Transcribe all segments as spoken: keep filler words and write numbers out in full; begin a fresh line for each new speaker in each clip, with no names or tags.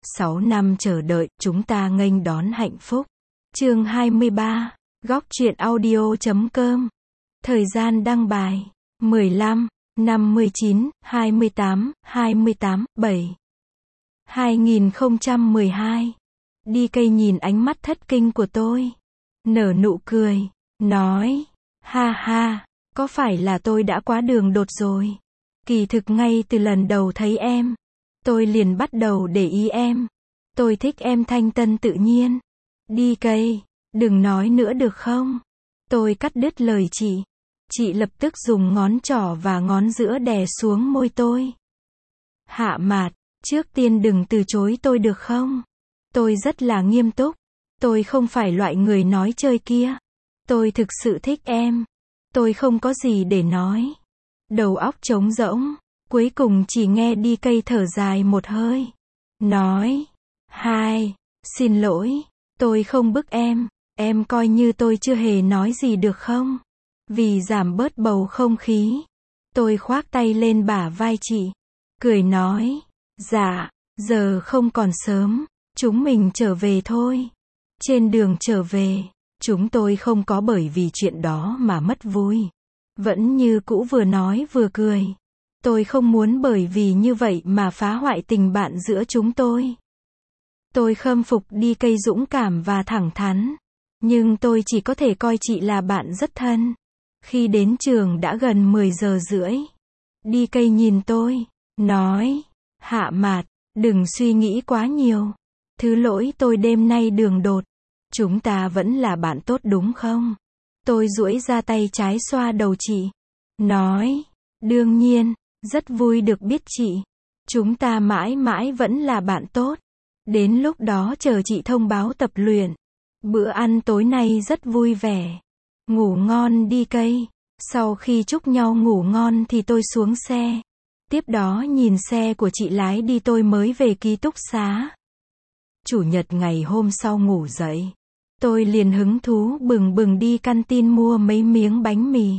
sáu năm chờ đợi, chúng ta nghênh đón hạnh phúc. Chương hai mươi ba, góc truyện audio chấm com. Thời gian đăng bài, mười lăm, năm mươi chín, hai mươi tám, hai mươi tám, bảy. hai nghìn không trăm mười hai. Đi cây nhìn ánh mắt thất kinh của tôi. Nở nụ cười, nói, ha ha, có phải là tôi đã quá đường đột rồi? Kỳ thực ngay từ lần đầu thấy em, tôi liền bắt đầu để ý em. Tôi thích em thanh tân tự nhiên. Đi cây, đừng nói nữa được không? Tôi cắt đứt lời chị. Chị lập tức dùng ngón trỏ và ngón giữa đè xuống môi tôi. Hạ Mạt, trước tiên đừng từ chối tôi được không? Tôi rất là nghiêm túc. Tôi không phải loại người nói chơi kia. Tôi thực sự thích em. Tôi không có gì để nói. Đầu óc trống rỗng. Cuối cùng chỉ nghe đi cây thở dài một hơi. Nói, hai, xin lỗi, tôi không bức em. Em coi như tôi chưa hề nói gì được không? Vì giảm bớt bầu không khí, tôi khoác tay lên bả vai chị. Cười nói, dạ, giờ không còn sớm, chúng mình trở về thôi. Trên đường trở về, chúng tôi không có bởi vì chuyện đó mà mất vui. Vẫn như cũ vừa nói vừa cười. Tôi không muốn bởi vì như vậy mà phá hoại tình bạn giữa chúng tôi. Tôi khâm phục đi cây dũng cảm và thẳng thắn. Nhưng tôi chỉ có thể coi chị là bạn rất thân. Khi đến trường đã gần mười giờ rưỡi. Đi cây nhìn tôi, nói, Hạ Mạt, đừng suy nghĩ quá nhiều. Thứ lỗi tôi đêm nay đường đột. Chúng ta vẫn là bạn tốt đúng không? Tôi duỗi ra tay trái xoa đầu chị. Nói, đương nhiên, rất vui được biết chị. Chúng ta mãi mãi vẫn là bạn tốt. Đến lúc đó chờ chị thông báo tập luyện. Bữa ăn tối nay rất vui vẻ. Ngủ ngon đi cây. Sau khi chúc nhau ngủ ngon thì tôi xuống xe. Tiếp đó nhìn xe của chị lái đi tôi mới về ký túc xá. Chủ nhật ngày hôm sau ngủ dậy. Tôi liền hứng thú bừng bừng đi canteen mua mấy miếng bánh mì.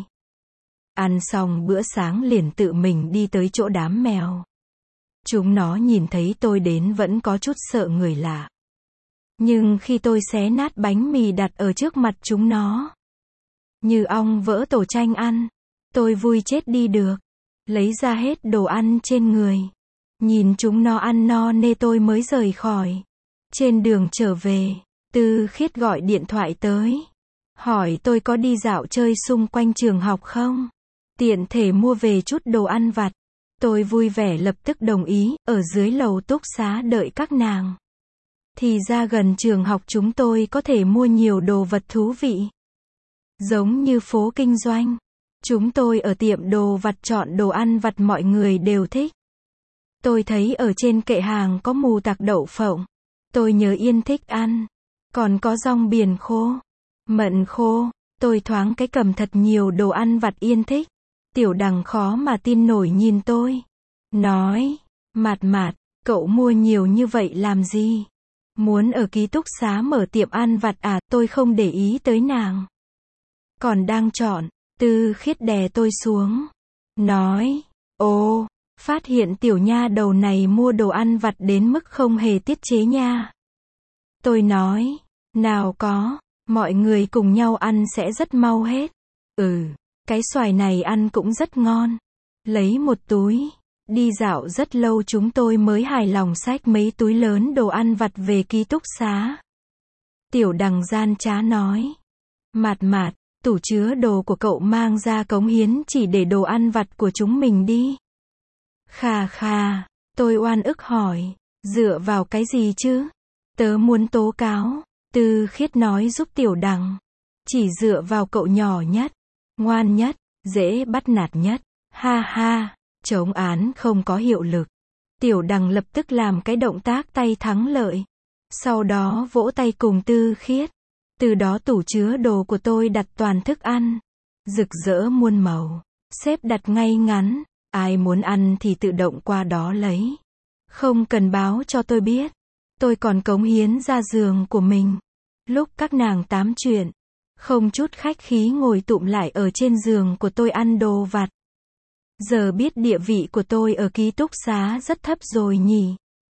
Ăn xong bữa sáng liền tự mình đi tới chỗ đám mèo. Chúng nó nhìn thấy tôi đến vẫn có chút sợ người lạ. Nhưng khi tôi xé nát bánh mì đặt ở trước mặt chúng nó, như ong vỡ tổ chanh ăn, tôi vui chết đi được. Lấy ra hết đồ ăn trên người. Nhìn chúng nó ăn no nê tôi mới rời khỏi. Trên đường trở về, Tư Khiết gọi điện thoại tới. Hỏi tôi có đi dạo chơi xung quanh trường học không? Tiện thể mua về chút đồ ăn vặt. Tôi vui vẻ lập tức đồng ý, ở dưới lầu túc xá đợi các nàng. Thì ra gần trường học chúng tôi có thể mua nhiều đồ vật thú vị. Giống như phố kinh doanh. Chúng tôi ở tiệm đồ vặt chọn đồ ăn vặt mọi người đều thích. Tôi thấy ở trên kệ hàng có mù tạc đậu phộng. Tôi nhớ Yên thích ăn. Còn có rong biển khô, mận khô. Tôi thoáng cái cầm thật nhiều đồ ăn vặt Yên thích. Tiểu Đằng khó mà tin nổi nhìn tôi. Nói, Mạt Mạt, cậu mua nhiều như vậy làm gì? Muốn ở ký túc xá mở tiệm ăn vặt à? Tôi không để ý tới nàng. Còn đang chọn, Tư Khiết đè tôi xuống. Nói, ồ, phát hiện tiểu nha đầu này mua đồ ăn vặt đến mức không hề tiết chế nha. Tôi nói, nào có, mọi người cùng nhau ăn sẽ rất mau hết. Ừ, cái xoài này ăn cũng rất ngon. Lấy một túi. Đi dạo rất lâu chúng tôi mới hài lòng xách mấy túi lớn đồ ăn vặt về ký túc xá. Tiểu Đằng gian trá nói, Mạt Mạt, tủ chứa đồ của cậu mang ra cống hiến chỉ để đồ ăn vặt của chúng mình đi. Khà khà, tôi oan ức hỏi, dựa vào cái gì chứ? Tớ muốn tố cáo. Tư Khiết nói giúp Tiểu Đằng. Chỉ dựa vào cậu nhỏ nhất, ngoan nhất, dễ bắt nạt nhất. Ha ha, chống án không có hiệu lực. Tiểu Đằng lập tức làm cái động tác tay thắng lợi. Sau đó vỗ tay cùng Tư Khiết. Từ đó tủ chứa đồ của tôi đặt toàn thức ăn. Rực rỡ muôn màu. Xếp đặt ngay ngắn. Ai muốn ăn thì tự động qua đó lấy. Không cần báo cho tôi biết. Tôi còn cống hiến ra giường của mình. Lúc các nàng tám chuyện, không chút khách khí ngồi tụm lại ở trên giường của tôi ăn đồ vặt. Giờ biết địa vị của tôi ở ký túc xá rất thấp rồi nhỉ.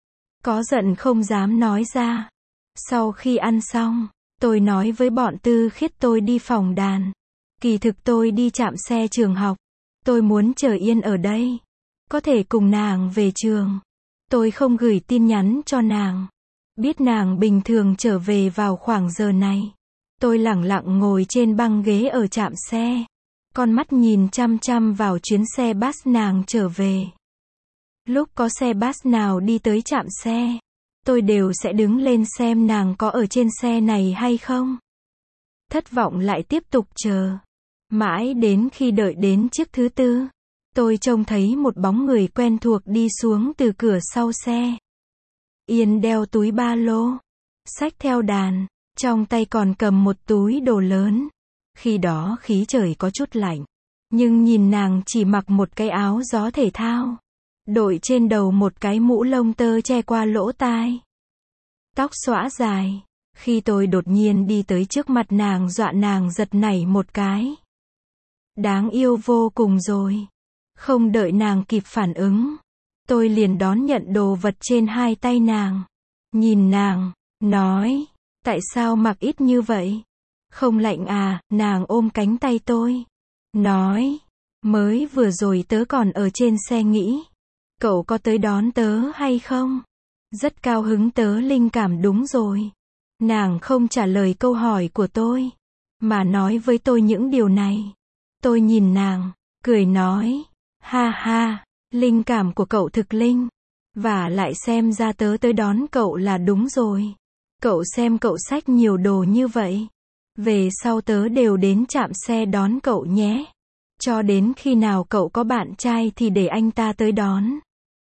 có giận không dám nói ra. Sau khi ăn xong, tôi nói với bọn Tư Khiết tôi đi phòng đàn. Kỳ thực tôi đi trạm xe trường học. Tôi muốn chờ Yên ở đây. Có thể cùng nàng về trường. Tôi không gửi tin nhắn cho nàng. Biết nàng bình thường trở về vào khoảng giờ này. Tôi lẳng lặng ngồi trên băng ghế ở trạm xe. Con mắt nhìn chăm chăm vào chuyến xe bus nàng trở về. Lúc có xe bus nào đi tới trạm xe, tôi đều sẽ đứng lên xem nàng có ở trên xe này hay không. Thất vọng lại tiếp tục chờ. Mãi đến khi đợi đến chiếc thứ tư, tôi trông thấy một bóng người quen thuộc đi xuống từ cửa sau xe. Yên đeo túi ba lô, xách theo đàn, trong tay còn cầm một túi đồ lớn. Khi đó khí trời có chút lạnh, nhưng nhìn nàng chỉ mặc một cái áo gió thể thao, đội trên đầu một cái mũ lông tơ che qua lỗ tai. Tóc xõa dài. Khi tôi đột nhiên đi tới trước mặt nàng, dọa nàng giật nảy một cái. Đáng yêu vô cùng rồi. Không đợi nàng kịp phản ứng, tôi liền đón nhận đồ vật trên hai tay nàng. Nhìn nàng, nói, tại sao mặc ít như vậy? Không lạnh à? Nàng ôm cánh tay tôi. Nói, mới vừa rồi tớ còn ở trên xe nghĩ, cậu có tới đón tớ hay không? Rất cao hứng tớ linh cảm đúng rồi. Nàng không trả lời câu hỏi của tôi, mà nói với tôi những điều này. Tôi nhìn nàng, cười nói, ha ha, linh cảm của cậu thực linh. Và lại xem ra tớ tới đón cậu là đúng rồi. Cậu xem cậu xách nhiều đồ như vậy. Về sau tớ đều đến trạm xe đón cậu nhé. Cho đến khi nào cậu có bạn trai thì để anh ta tới đón.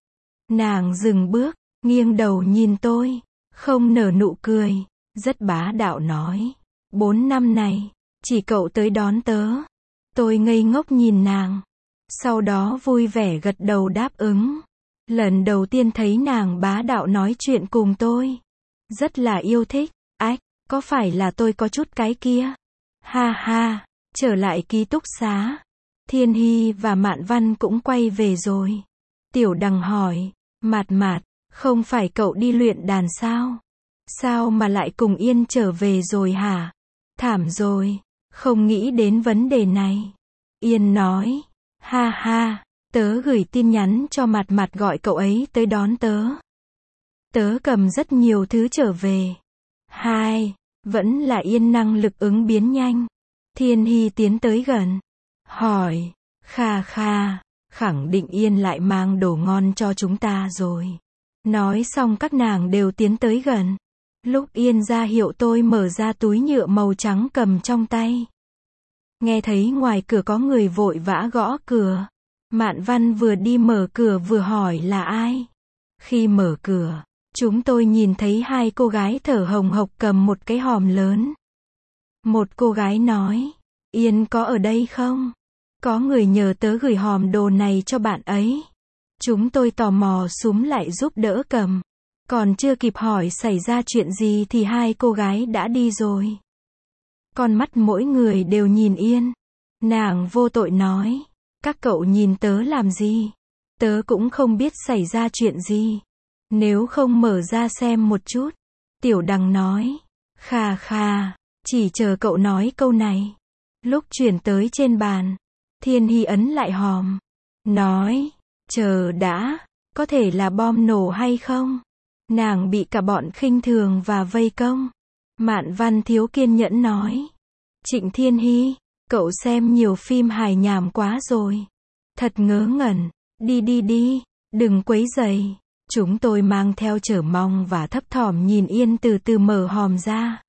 Nàng dừng bước, nghiêng đầu nhìn tôi, không nở nụ cười, rất bá đạo nói, bốn năm này, chỉ cậu tới đón tớ. Tôi ngây ngốc nhìn nàng, sau đó vui vẻ gật đầu đáp ứng. Lần đầu tiên thấy nàng bá đạo nói chuyện cùng tôi, rất là yêu thích. Ách, có phải là tôi có chút cái kia? Ha ha, trở lại ký túc xá. Thiên Hy và Mạn Văn cũng quay về rồi. Tiểu Đằng hỏi, Mạt Mạt, không phải cậu đi luyện đàn sao? Sao mà lại cùng Yên trở về rồi hả? Thảm rồi, không nghĩ đến vấn đề này. Yên nói, ha ha, tớ gửi tin nhắn cho Mạt Mạt gọi cậu ấy tới đón tớ. Tớ cầm rất nhiều thứ trở về. Hai, vẫn là Yên năng lực ứng biến nhanh. Thiên Hy tiến tới gần, hỏi, kha kha, khẳng định Yên lại mang đồ ngon cho chúng ta rồi. Nói xong các nàng đều tiến tới gần. Lúc Yên ra hiệu tôi mở ra túi nhựa màu trắng cầm trong tay. Nghe thấy ngoài cửa có người vội vã gõ cửa. Mạn Văn vừa đi mở cửa vừa hỏi là ai. Khi mở cửa, chúng tôi nhìn thấy hai cô gái thở hồng hộc cầm một cái hòm lớn. Một cô gái nói, Yên có ở đây không? Có người nhờ tớ gửi hòm đồ này cho bạn ấy. Chúng tôi tò mò xúm lại giúp đỡ cầm. Còn chưa kịp hỏi xảy ra chuyện gì thì hai cô gái đã đi rồi. Con mắt mỗi người đều nhìn Yên. Nàng vô tội nói, các cậu nhìn tớ làm gì? Tớ cũng không biết xảy ra chuyện gì. Nếu không mở ra xem một chút. Tiểu Đằng nói, kha kha, chỉ chờ cậu nói câu này. Lúc chuyển tới trên bàn, Thiên Hy ấn lại hòm. Nói, chờ đã, có thể là bom nổ hay không? Nàng bị cả bọn khinh thường và vây công. Mạn Văn thiếu kiên nhẫn nói, Trịnh Thiên Hy, cậu xem nhiều phim hài nhảm quá rồi. Thật ngớ ngẩn, đi đi đi, đừng quấy rầy. Chúng tôi mang theo chờ mong và thấp thỏm nhìn Yên từ từ mở hòm ra.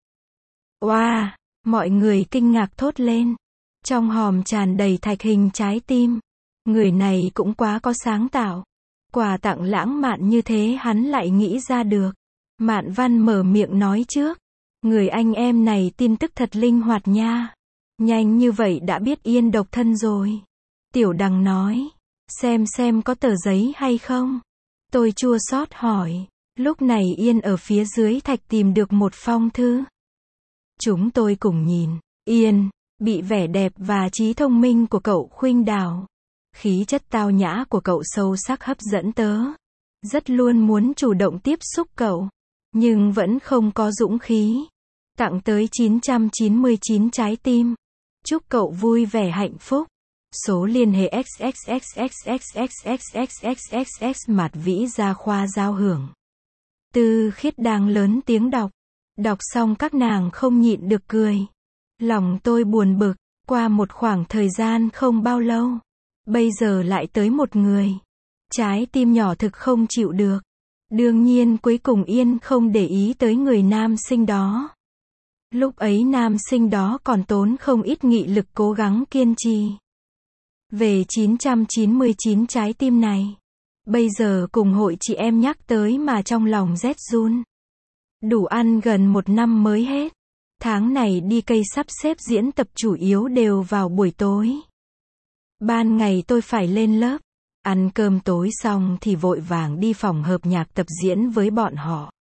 Oa, wow, mọi người kinh ngạc thốt lên. Trong hòm tràn đầy thạch hình trái tim. Người này cũng quá có sáng tạo. Quà tặng lãng mạn như thế hắn lại nghĩ ra được. Mạn Văn mở miệng nói trước. Người anh em này tin tức thật linh hoạt nha. Nhanh như vậy đã biết Yên độc thân rồi. Tiểu Đằng nói, xem xem có tờ giấy hay không. Tôi chua xót hỏi. Lúc này Yên ở phía dưới thạch tìm được một phong thư. Chúng tôi cùng nhìn. Yên, bị vẻ đẹp và trí thông minh của cậu khuynh đảo. Khí chất tao nhã của cậu sâu sắc hấp dẫn tớ. Rất luôn muốn chủ động tiếp xúc cậu, nhưng vẫn không có dũng khí. Tặng tới chín trăm chín mươi chín trái tim. Chúc cậu vui vẻ hạnh phúc. Số liên hệ xxxxxxxxxxxxx Mạt Vĩ Gia Khoa Giao hưởng. Tư Khiết đang lớn tiếng đọc. Đọc xong các nàng không nhịn được cười. Lòng tôi buồn bực, qua một khoảng thời gian không bao lâu. Bây giờ lại tới một người. Trái tim nhỏ thực không chịu được. Đương nhiên cuối cùng Yên không để ý tới người nam sinh đó. Lúc ấy nam sinh đó còn tốn không ít nghị lực cố gắng kiên trì. Về chín trăm chín mươi chín trái tim này. Bây giờ cùng hội chị em nhắc tới mà trong lòng rét run. Đủ ăn gần một năm mới hết. Tháng này đi cây sắp xếp diễn tập chủ yếu đều vào buổi tối. Ban ngày tôi phải lên lớp. Ăn cơm tối xong thì vội vàng đi phòng hợp nhạc tập diễn với bọn họ.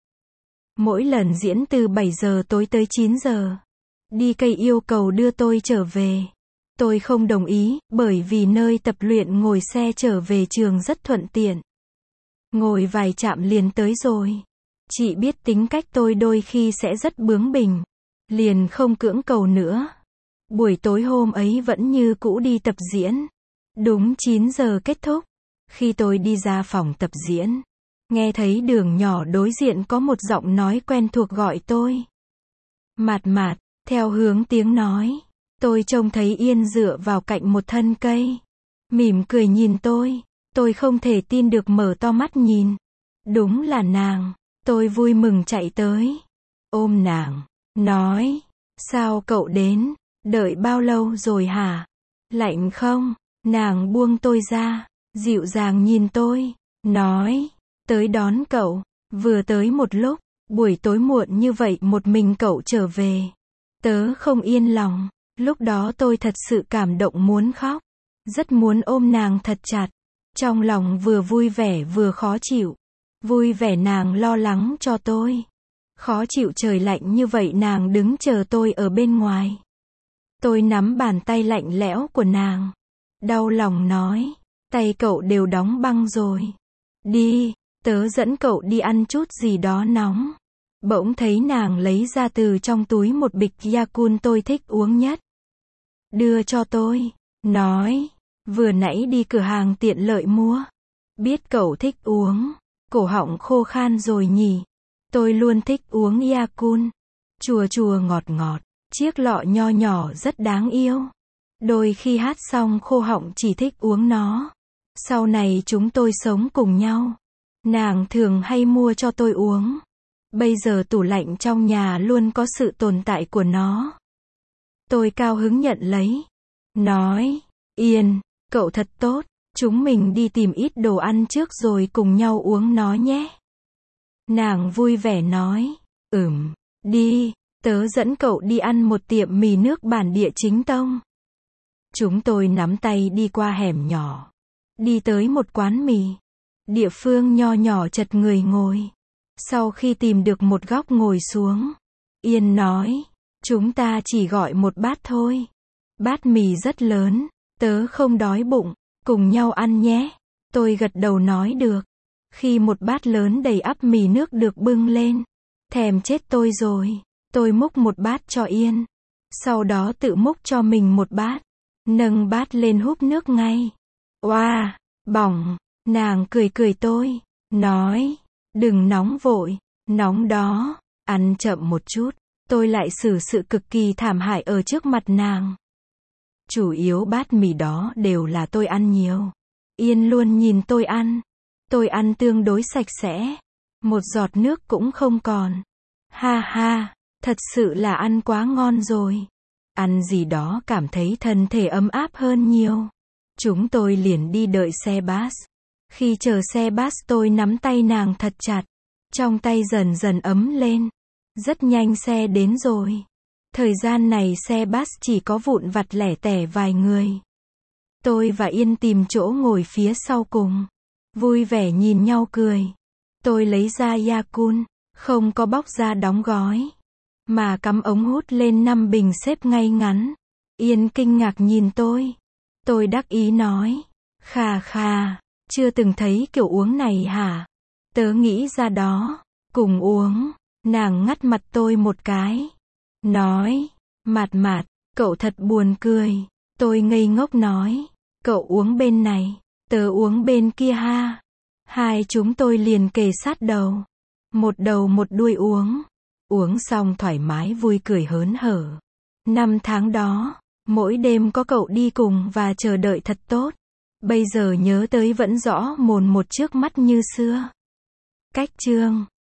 Mỗi lần diễn từ bảy giờ tối tới chín giờ. Đi cây yêu cầu đưa tôi trở về. Tôi không đồng ý, bởi vì nơi tập luyện ngồi xe trở về trường rất thuận tiện. Ngồi vài trạm liền tới rồi. Chị biết tính cách tôi đôi khi sẽ rất bướng bỉnh. Liền không cưỡng cầu nữa. Buổi tối hôm ấy vẫn như cũ đi tập diễn. Đúng chín giờ kết thúc. Khi tôi đi ra phòng tập diễn, nghe thấy đường nhỏ đối diện có một giọng nói quen thuộc gọi tôi. Mạt Mạt, theo hướng tiếng nói. Tôi trông thấy Yên dựa vào cạnh một thân cây. Mỉm cười nhìn tôi. Tôi không thể tin được mở to mắt nhìn. Đúng là nàng. Tôi vui mừng chạy tới. Ôm nàng. Nói. Sao cậu đến? Đợi bao lâu rồi hả? Lạnh không? Nàng buông tôi ra. Dịu dàng nhìn tôi. Nói. Tới đón cậu. Vừa tới một lúc. Buổi tối muộn như vậy một mình cậu trở về. Tớ không yên lòng. Lúc đó tôi thật sự cảm động muốn khóc. Rất muốn ôm nàng thật chặt. Trong lòng vừa vui vẻ vừa khó chịu. Vui vẻ nàng lo lắng cho tôi. Khó chịu trời lạnh như vậy nàng đứng chờ tôi ở bên ngoài. Tôi nắm bàn tay lạnh lẽo của nàng. Đau lòng nói. Tay cậu đều đóng băng rồi. Đi, tớ dẫn cậu đi ăn chút gì đó nóng. Bỗng thấy nàng lấy ra từ trong túi một bịch Yakult tôi thích uống nhất. Đưa cho tôi. Nói. Vừa nãy đi cửa hàng tiện lợi mua. Biết cậu thích uống. Cổ họng khô khan rồi nhỉ. Tôi luôn thích uống Yakult. Chua chua ngọt ngọt. Chiếc lọ nho nhỏ rất đáng yêu. Đôi khi hát xong khô họng chỉ thích uống nó. Sau này chúng tôi sống cùng nhau. Nàng thường hay mua cho tôi uống. Bây giờ tủ lạnh trong nhà luôn có sự tồn tại của nó. Tôi cao hứng nhận lấy. Nói. Yên, cậu thật tốt. Chúng mình đi tìm ít đồ ăn trước rồi cùng nhau uống nó nhé. Nàng vui vẻ nói. Ừm, đi. Tớ dẫn cậu đi ăn một tiệm mì nước bản địa chính tông. Chúng tôi nắm tay đi qua hẻm nhỏ. Đi tới một quán mì. Địa phương nho nhỏ chật người ngồi. Sau khi tìm được một góc ngồi xuống. Yên nói. Chúng ta chỉ gọi một bát thôi. Bát mì rất lớn. Tớ không đói bụng. Cùng nhau ăn nhé. Tôi gật đầu nói được. Khi một bát lớn đầy ắp mì nước được bưng lên. Thèm chết tôi rồi. Tôi múc một bát cho Yên. Sau đó tự múc cho mình một bát. Nâng bát lên húp nước ngay. Oa, wow, bỏng. Nàng cười cười tôi. Nói. Đừng nóng vội. Nóng đó. Ăn chậm một chút. Tôi lại xử sự cực kỳ thảm hại ở trước mặt nàng. Chủ yếu bát mì đó đều là tôi ăn nhiều. Yên luôn nhìn tôi ăn. Tôi ăn tương đối sạch sẽ. Một giọt nước cũng không còn. Ha ha, thật sự là ăn quá ngon rồi. Ăn gì đó cảm thấy thân thể ấm áp hơn nhiều. Chúng tôi liền đi đợi xe bus. Khi chờ xe bus tôi nắm tay nàng thật chặt. Trong tay dần dần ấm lên. Rất nhanh xe đến rồi. Thời gian này xe bus chỉ có vụn vặt lẻ tẻ vài người. Tôi và Yên tìm chỗ ngồi phía sau cùng. Vui vẻ nhìn nhau cười. Tôi lấy ra Yakult, không có bóc ra đóng gói. Mà cắm ống hút lên năm bình xếp ngay ngắn. Yên kinh ngạc nhìn tôi. Tôi đắc ý nói. Khà khà, chưa từng thấy kiểu uống này hả? Tớ nghĩ ra đó. Cùng uống. Nàng ngắt mặt tôi một cái. Nói. Mạt mạt, cậu thật buồn cười. Tôi ngây ngốc nói. Cậu uống bên này. Tớ uống bên kia ha. Hai chúng tôi liền kề sát đầu. Một đầu một đuôi uống. Uống xong thoải mái vui cười hớn hở. Năm tháng đó, mỗi đêm có cậu đi cùng và chờ đợi thật tốt. Bây giờ nhớ tới vẫn rõ mồn một trước mắt như xưa. Cách chương